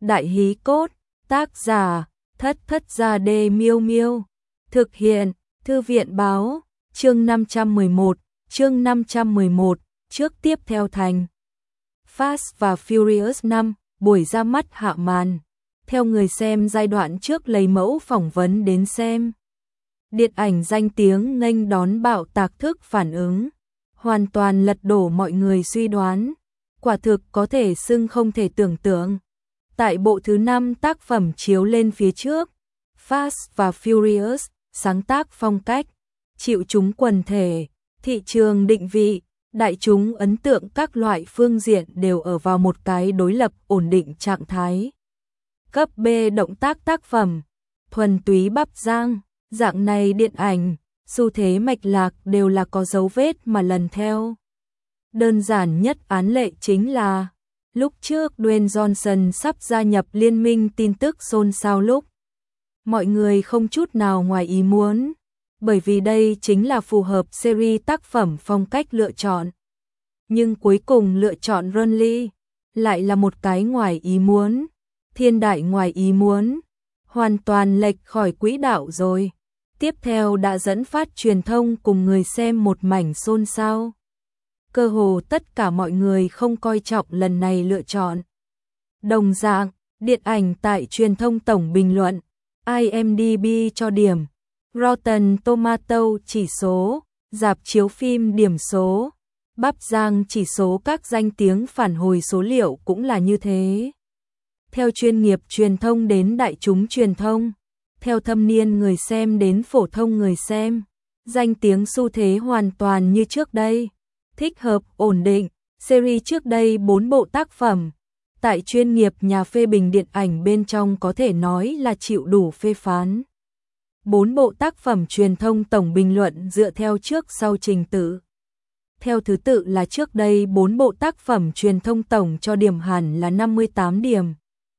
Đại hí cốt, tác giả, Thất Thất Gia Đê Miêu Miêu. Thực hiện, Thư viện báo, chương 511, trước tiếp theo thành. Fast và Furious 5, buổi ra mắt hạ màn. Theo người xem giai đoạn trước lấy mẫu phỏng vấn đến xem. Điện ảnh danh tiếng nghênh đón bạo tạc thức phản ứng. Hoàn toàn lật đổ mọi người suy đoán. Quả thực có thể xưng không thể tưởng tượng. Tại bộ thứ 5 tác phẩm chiếu lên phía trước, Fast và Furious, sáng tác phong cách, chịu chúng quần thể, thị trường định vị, đại chúng ấn tượng các loại phương diện đều ở vào một cái đối lập ổn định trạng thái. Cấp B động tác tác phẩm, thuần túy bắp rang, dạng này điện ảnh, xu thế mạch lạc đều là có dấu vết mà lần theo. Đơn giản nhất án lệ chính là lúc trước Dwayne Johnson sắp gia nhập liên minh tin tức xôn xao lúc. Mọi người không chút nào ngoài ý muốn, bởi vì đây chính là phù hợp series tác phẩm phong cách lựa chọn. Nhưng cuối cùng lựa chọn Ron Lee, lại là một cái ngoài ý muốn, thiên đại ngoài ý muốn, hoàn toàn lệch khỏi quỹ đạo rồi. Tiếp theo đã dẫn phát truyền thông cùng người xem một mảnh xôn xao. Cơ hồ tất cả mọi người không coi trọng lần này lựa chọn. Đồng dạng, điện ảnh tại truyền thông tổng bình luận, IMDb cho điểm, Rotten Tomato chỉ số, rạp chiếu phim điểm số, bắp rang chỉ số, các danh tiếng phản hồi số liệu cũng là như thế. Theo chuyên nghiệp truyền thông đến đại chúng truyền thông, theo thâm niên người xem đến phổ thông người xem, danh tiếng xu thế hoàn toàn như trước đây. Thích hợp, ổn định, series trước đây 4 bộ tác phẩm. Tại chuyên nghiệp nhà phê bình điện ảnh bên trong có thể nói là chịu đủ phê phán. 4 bộ tác phẩm truyền thông tổng bình luận dựa theo trước sau trình tự. Theo thứ tự là trước đây 4 bộ tác phẩm truyền thông tổng cho điểm hẳn là 58 điểm,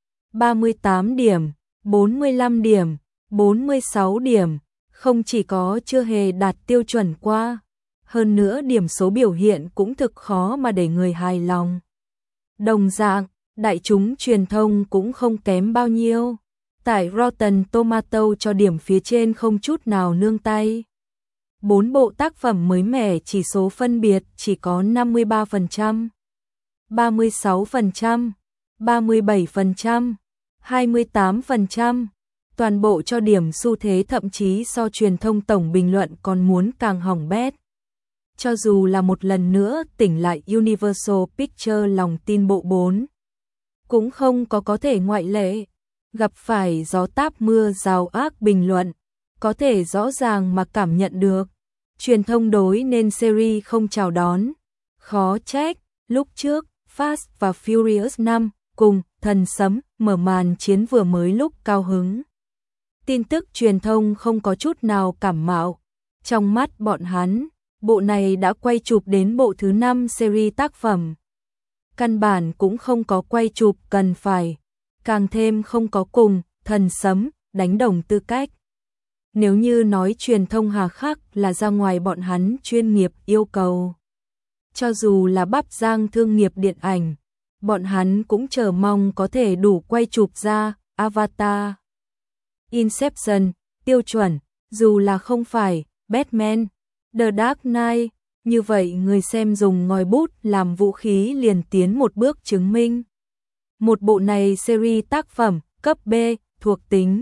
38 điểm, 45 điểm, 46 điểm, không chỉ có chưa hề đạt tiêu chuẩn qua. Hơn nữa điểm số biểu hiện cũng thực khó mà để người hài lòng. Đồng dạng, đại chúng truyền thông cũng không kém bao nhiêu. Tại Rotten Tomato cho điểm phía trên không chút nào nương tay. 4 bộ tác phẩm mới mẻ chỉ số phân biệt chỉ có 53%, 36%, 37%, 28%. Toàn bộ cho điểm xu thế thậm chí so truyền thông tổng bình luận còn muốn càng hỏng bét. Cho dù là một lần nữa tỉnh lại Universal Pictures lòng tin bộ 4, cũng không có thể ngoại lệ, gặp phải gió táp mưa rào ác bình luận, có thể rõ ràng mà cảm nhận được. Truyền thông đối nên series không chào đón, khó trách, lúc trước, Fast và Furious 5 cùng Thần Sấm mở màn chiến vừa mới lúc cao hứng. Tin tức truyền thông không có chút nào cảm mạo, trong mắt bọn hắn. Bộ này đã quay chụp đến bộ thứ 5 series tác phẩm. Căn bản cũng không có quay chụp cần phải, càng thêm không có cùng Thần Sấm đánh đồng tư cách. Nếu như nói truyền thông hà khắc là ra ngoài bọn hắn chuyên nghiệp yêu cầu. Cho dù là bắp rang thương nghiệp điện ảnh, bọn hắn cũng chờ mong có thể đủ quay chụp ra Avatar, Inception, tiêu chuẩn, dù là không phải Batman, The Dark Knight, như vậy người xem dùng ngòi bút làm vũ khí liền tiến một bước chứng minh. Một bộ này series tác phẩm cấp B thuộc tính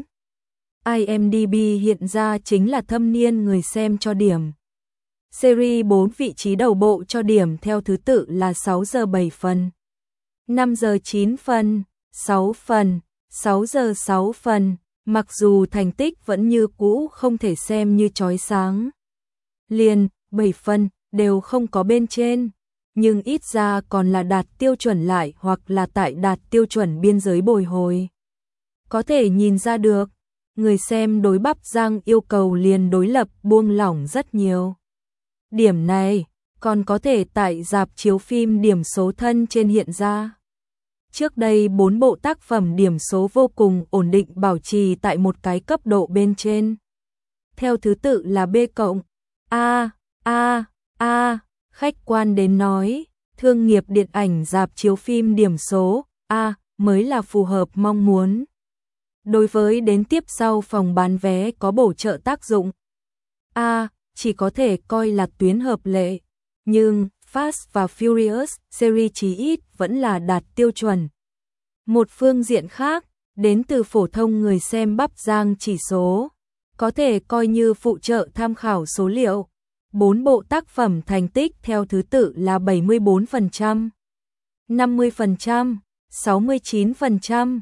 IMDb hiện ra chính là thâm niên người xem cho điểm. Series 4 vị trí đầu bộ cho điểm theo thứ tự là 6 giờ 7 phần, 5 giờ 9 phần, 6 phần, 6 giờ 6 phần, mặc dù thành tích vẫn như cũ không thể xem như chói sáng. Liền, 7 phần, đều không có bên trên, nhưng ít ra còn là đạt tiêu chuẩn lại hoặc là tại đạt tiêu chuẩn biên giới bồi hồi. Có thể nhìn ra được, người xem đối bắp rang yêu cầu liền đối lập buông lỏng rất nhiều. Điểm này, còn có thể tại rạp chiếu phim điểm số thân trên hiện ra. Trước đây 4 bộ tác phẩm điểm số vô cùng ổn định bảo trì tại một cái cấp độ bên trên. Theo thứ tự là B+, khách quan đến nói, thương nghiệp điện ảnh rạp chiếu phim điểm số A mới là phù hợp mong muốn. Đối với đến tiếp sau phòng bán vé có bổ trợ tác dụng. Chỉ có thể coi là tuyến hợp lệ, nhưng Fast và Furious series chí ít vẫn là đạt tiêu chuẩn. Một phương diện khác, đến từ phổ thông người xem bắp giang chỉ số, có thể coi như phụ trợ tham khảo số liệu. 4 bộ tác phẩm thành tích theo thứ tự là 74%, 50%, 69%,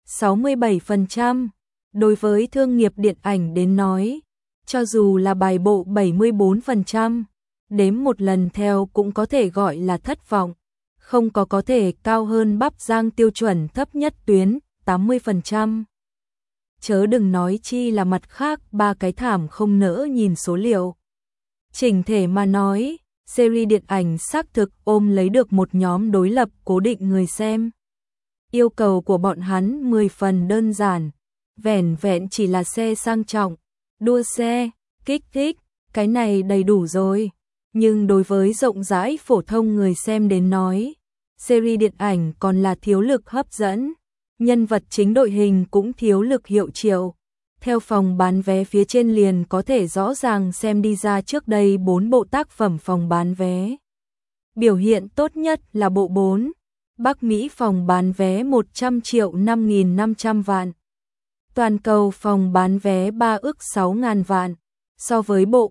67%. Đối với thương nghiệp điện ảnh đến nói, cho dù là bài bộ 74%, đếm một lần theo cũng có thể gọi là thất vọng, không có thể cao hơn bắp giang tiêu chuẩn thấp nhất tuyến, 80%. Chớ đừng nói chi là mặt khác, ba cái thảm không nỡ nhìn số liệu. Chỉnh thể mà nói, series điện ảnh xác thực ôm lấy được một nhóm đối lập cố định người xem. Yêu cầu của bọn hắn 10 phần đơn giản, vẻn vẹn chỉ là xe sang trọng, đua xe, kích thích, cái này đầy đủ rồi. Nhưng đối với rộng rãi phổ thông người xem đến nói, series điện ảnh còn là thiếu lực hấp dẫn, nhân vật chính đội hình cũng thiếu lực hiệu triệu. Theo phòng bán vé phía trên liền có thể rõ ràng xem đi ra trước đây 4 bộ tác phẩm phòng bán vé. Biểu hiện tốt nhất là bộ 4, Bắc Mỹ phòng bán vé 100 triệu 5.500 vạn. Toàn cầu phòng bán vé 3 ức 6.000 vạn, so với bộ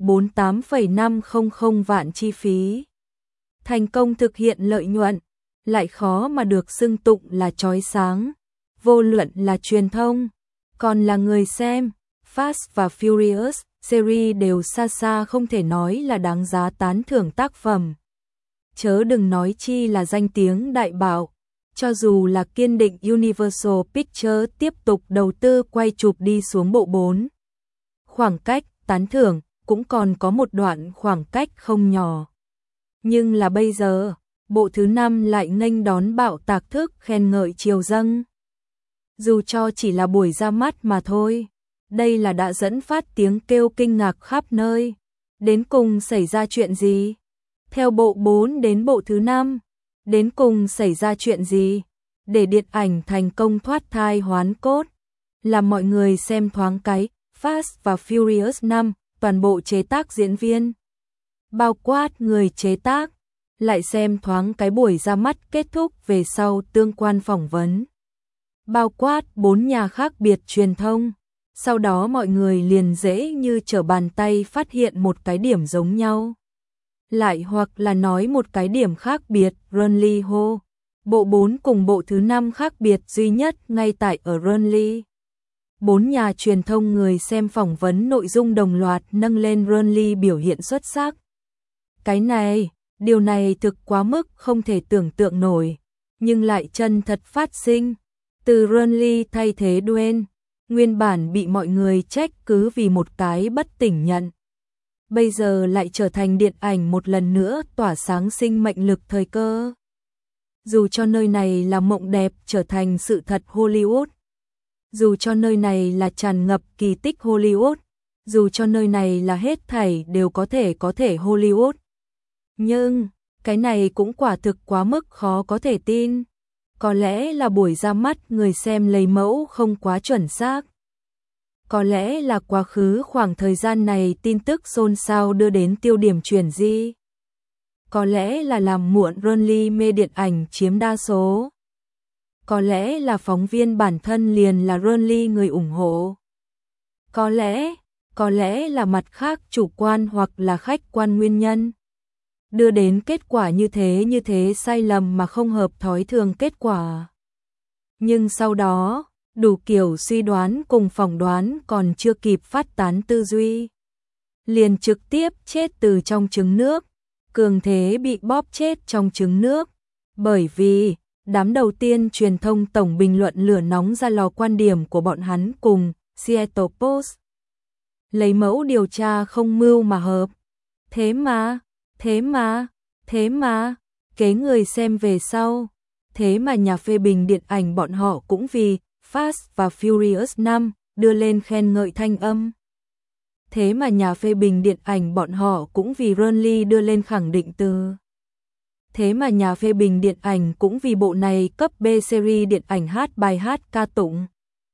48,500 vạn chi phí. Thành công thực hiện lợi nhuận, lại khó mà được xưng tụng là chói sáng. Vô luận là truyền thông, còn là người xem, Fast và Furious series đều xa xa không thể nói là đáng giá tán thưởng tác phẩm. Chớ đừng nói chi là danh tiếng đại bạo, cho dù là kiên định Universal Pictures tiếp tục đầu tư quay chụp đi xuống bộ 4. Khoảng cách tán thưởng cũng còn có một đoạn khoảng cách không nhỏ. Nhưng là bây giờ, bộ thứ 5 lại nghênh đón bạo tạc thức khen ngợi triều dâng. Dù cho chỉ là buổi ra mắt mà thôi, đây là đã dẫn phát tiếng kêu kinh ngạc khắp nơi. Đến cùng xảy ra chuyện gì? Theo bộ 4 đến bộ thứ 5, đến cùng xảy ra chuyện gì? Để điện ảnh thành công thoát thai hoán cốt, làm mọi người xem thoáng cái Fast và Furious 5, toàn bộ chế tác diễn viên, bao quát người chế tác, lại xem thoáng cái buổi ra mắt kết thúc về sau tương quan phỏng vấn, bao quát 4 nhà khác biệt truyền thông. Sau đó mọi người liền dễ như trở bàn tay phát hiện một cái điểm giống nhau. Lại hoặc là nói một cái điểm khác biệt, Runly Ho. Bộ 4 cùng bộ thứ 5 khác biệt duy nhất ngay tại ở Runly. 4 nhà truyền thông người xem phỏng vấn nội dung đồng loạt nâng lên Runly biểu hiện xuất sắc. Điều này thực quá mức không thể tưởng tượng nổi, nhưng lại chân thật phát sinh. Từ Runly thay thế Dwayne, nguyên bản bị mọi người trách cứ vì một cái bất tỉnh nhận. Bây giờ lại trở thành điện ảnh một lần nữa tỏa sáng sinh mệnh lực thời cơ. Dù cho nơi này là mộng đẹp trở thành sự thật Hollywood, dù cho nơi này là tràn ngập kỳ tích Hollywood, dù cho nơi này là hết thảy đều có thể Hollywood. Nhưng, cái này cũng quả thực quá mức khó có thể tin. Có lẽ là buổi ra mắt người xem lấy mẫu không quá chuẩn xác. Có lẽ là quá khứ khoảng thời gian này tin tức xôn xao đưa đến tiêu điểm chuyển di. Có lẽ là làm muộn Runly mê điện ảnh chiếm đa số. Có lẽ là phóng viên bản thân liền là Runly người ủng hộ. Có lẽ là mặt khác chủ quan hoặc là khách quan nguyên nhân. Đưa đến kết quả như thế sai lầm mà không hợp thói thường kết quả. Nhưng sau đó, đủ kiểu suy đoán cùng phỏng đoán còn chưa kịp phát tán tư duy, liền trực tiếp chết từ trong trứng nước, cường thế bị bóp chết trong trứng nước, bởi vì đám đầu tiên truyền thông tổng bình luận lửa nóng ra lò quan điểm của bọn hắn cùng Seattle Post. Lấy mẫu điều tra không mưu mà hợp. Thế mà, kế người xem về sau, thế mà nhà phê bình điện ảnh bọn họ cũng vì Fast và Furious 5 đưa lên khen ngợi thanh âm. Thế mà nhà phê bình điện ảnh bọn họ cũng vì Runly đưa lên khẳng định từ. Thế mà nhà phê bình điện ảnh cũng vì bộ này cấp B series điện ảnh hát bài hát ca tụng.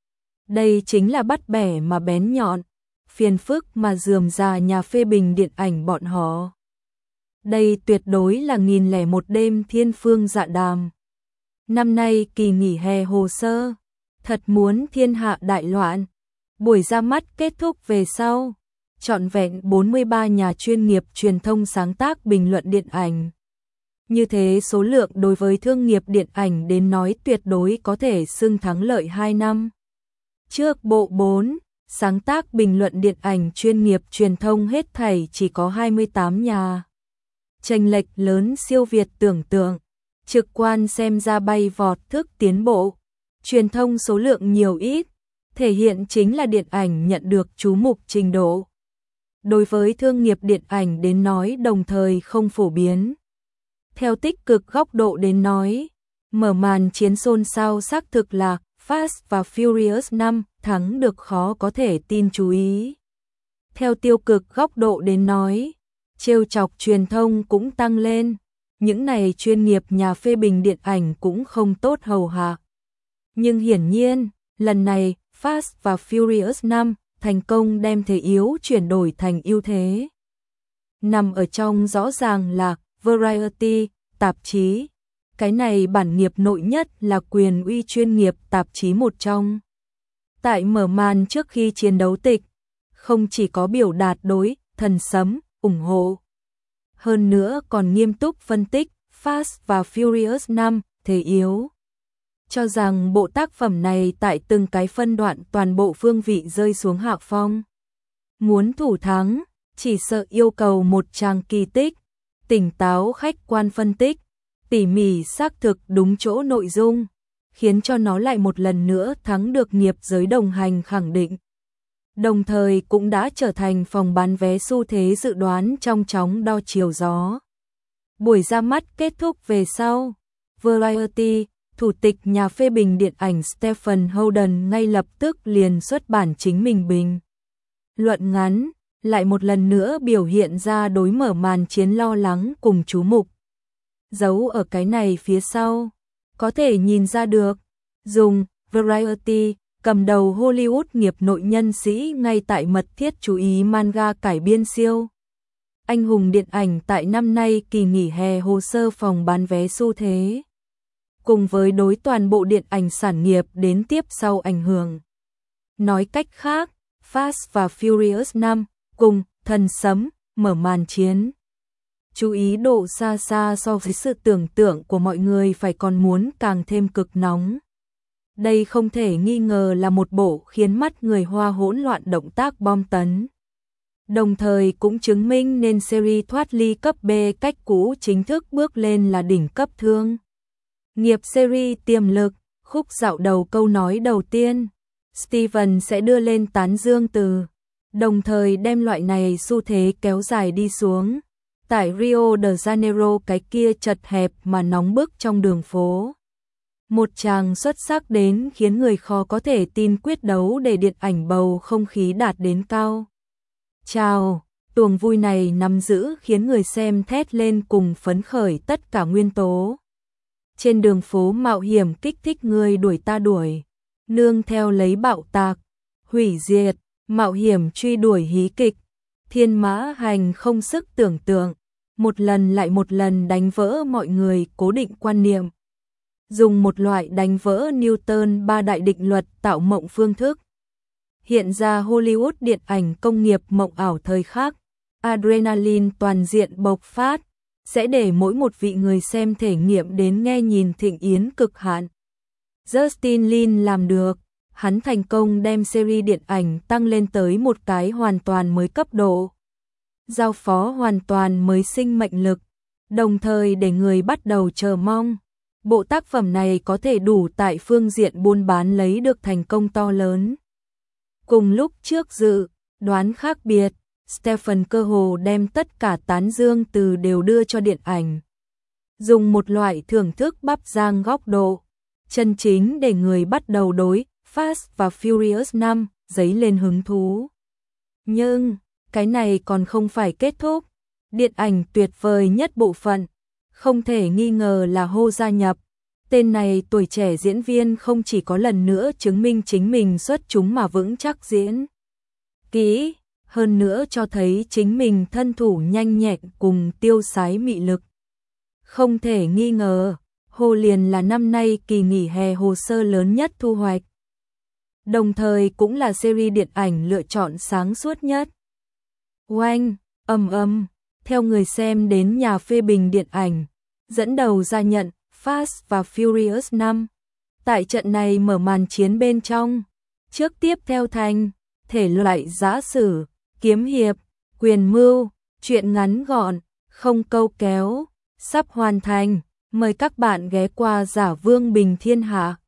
Đây chính là bắt bẻ mà bén nhọn, phiền phức mà rườm rà nhà phê bình điện ảnh bọn họ. Đây tuyệt đối là 1001 đêm thiên phương dạ đàm. Năm nay kỳ nghỉ hè hồ sơ, thật muốn thiên hạ đại loạn. Buổi ra mắt kết thúc về sau, trọn vẹn 43 nhà chuyên nghiệp truyền thông sáng tác bình luận điện ảnh. Như thế số lượng đối với thương nghiệp điện ảnh đến nói tuyệt đối có thể xưng thắng lợi 2 năm. Trước bộ 4, sáng tác bình luận điện ảnh chuyên nghiệp truyền thông hết thảy chỉ có 28 nhà. Chênh lệch lớn siêu việt tưởng tượng, trực quan xem ra bay vọt thức tiến bộ. Truyền thông số lượng nhiều ít, thể hiện chính là điện ảnh nhận được chú mục trình độ. Đối với thương nghiệp điện ảnh đến nói đồng thời không phổ biến. Theo tích cực góc độ đến nói, mở màn chiến xôn xao xác thực là Fast và Furious 5 thắng được khó có thể tin chú ý. Theo tiêu cực góc độ đến nói, trêu chọc truyền thông cũng tăng lên, những này chuyên nghiệp nhà phê bình điện ảnh cũng không tốt hầu hạ. Nhưng hiển nhiên, lần này Fast và Furious 5 thành công đem thế yếu chuyển đổi thành ưu thế. Nằm ở trong rõ ràng là Variety, tạp chí. Cái này bản nghiệp nội nhất là quyền uy chuyên nghiệp tạp chí một trong. Tại mở màn trước khi chiến đấu tịch, không chỉ có biểu đạt đối, thần sấm, ủng hộ. Hơn nữa còn nghiêm túc phân tích Fast và Furious 5, thế yếu. Cho rằng bộ tác phẩm này tại từng cái phân đoạn toàn bộ phương vị rơi xuống hạ phong. Muốn thủ thắng, chỉ sợ yêu cầu một tràng kỳ tích, tỉnh táo khách quan phân tích, tỉ mỉ xác thực đúng chỗ nội dung, khiến cho nó lại một lần nữa thắng được nghiệp giới đồng hành khẳng định. Đồng thời cũng đã trở thành phòng bán vé xu thế dự đoán trong chóng đo chiều gió. Buổi ra mắt kết thúc về sau, Variety, thủ tịch nhà phê bình điện ảnh Stephen Holden ngay lập tức liền xuất bản chính mình bình luận ngắn, lại một lần nữa biểu hiện ra đối mở màn chiến lo lắng cùng chú mục. Giấu ở cái này phía sau, có thể nhìn ra được, dùng Variety cầm đầu Hollywood nghiệp nội nhân sĩ ngay tại mật thiết chú ý manga cải biên siêu. Anh hùng điện ảnh tại năm nay kỳ nghỉ hè hồ sơ phòng bán vé xu thế. Cùng với đối toàn bộ điện ảnh sản nghiệp đến tiếp sau ảnh hưởng. Nói cách khác, Fast và Furious 5 cùng thần sấm mở màn chiến. Chú ý độ xa xa so với sự tưởng tượng của mọi người phải còn muốn càng thêm cực nóng. Đây không thể nghi ngờ là một bộ khiến mắt người Hoa hỗn loạn động tác bom tấn. Đồng thời cũng chứng minh nên series thoát ly cấp B cách cũ chính thức bước lên là đỉnh cấp thương nghiệp series tiềm lực. Khúc dạo đầu câu nói đầu tiên, Steven sẽ đưa lên tán dương từ, đồng thời đem loại này xu thế kéo dài đi xuống. Tại Rio de Janeiro cái kia chật hẹp mà nóng bức trong đường phố. Một chàng xuất sắc đến khiến người khó có thể tin quyết đấu để điện ảnh bầu không khí đạt đến cao. Chào, tuồng vui này nắm giữ khiến người xem thét lên cùng phấn khởi tất cả nguyên tố. Trên đường phố mạo hiểm kích thích người đuổi ta đuổi, nương theo lấy bạo tạc, hủy diệt, mạo hiểm truy đuổi hí kịch, thiên mã hành không sức tưởng tượng, một lần lại một lần đánh vỡ mọi người cố định quan niệm. Dùng một loại đánh vỡ Newton ba đại định luật tạo mộng phương thức. Hiện ra Hollywood điện ảnh công nghiệp mộng ảo thời khắc, adrenaline toàn diện bộc phát, sẽ để mỗi một vị người xem thể nghiệm đến nghe nhìn thịnh yến cực hạn. Justin Lin làm được, hắn thành công đem series điện ảnh tăng lên tới một cái hoàn toàn mới cấp độ. Giao phó hoàn toàn mới sinh mệnh lực, đồng thời để người bắt đầu chờ mong. Bộ tác phẩm này có thể đủ tại phương diện buôn bán lấy được thành công to lớn. Cùng lúc trước dự đoán khác biệt, Stephen cơ hồ đem tất cả tán dương từ đều đưa cho điện ảnh. Dùng một loại thưởng thức bắp rang góc độ, chân chính để người bắt đầu đối Fast và Furious 5 dấy lên hứng thú. Nhưng, cái này còn không phải kết thúc. Điện ảnh tuyệt vời nhất bộ phận, không thể nghi ngờ là Hồ gia nhập. Tên này tuổi trẻ diễn viên không chỉ có lần nữa chứng minh chính mình xuất chúng mà vững chắc diễn kỹ, hơn nữa cho thấy chính mình thân thủ nhanh nhẹn cùng tiêu sái mị lực. Không thể nghi ngờ, Hồ liền là năm nay kỳ nghỉ hè hồ sơ lớn nhất thu hoạch. Đồng thời cũng là series điện ảnh lựa chọn sáng suốt nhất. Oanh, theo người xem đến nhà phê bình điện ảnh, dẫn đầu ra nhận Fast và Furious 5. Tại trận này mở màn chiến bên trong, trước tiếp theo thành thể loại giã sử, kiếm hiệp, quyền mưu, truyện ngắn gọn, không câu kéo, sắp hoàn thành. Mời các bạn ghé qua Giả Vương Bình Thiên Hạ.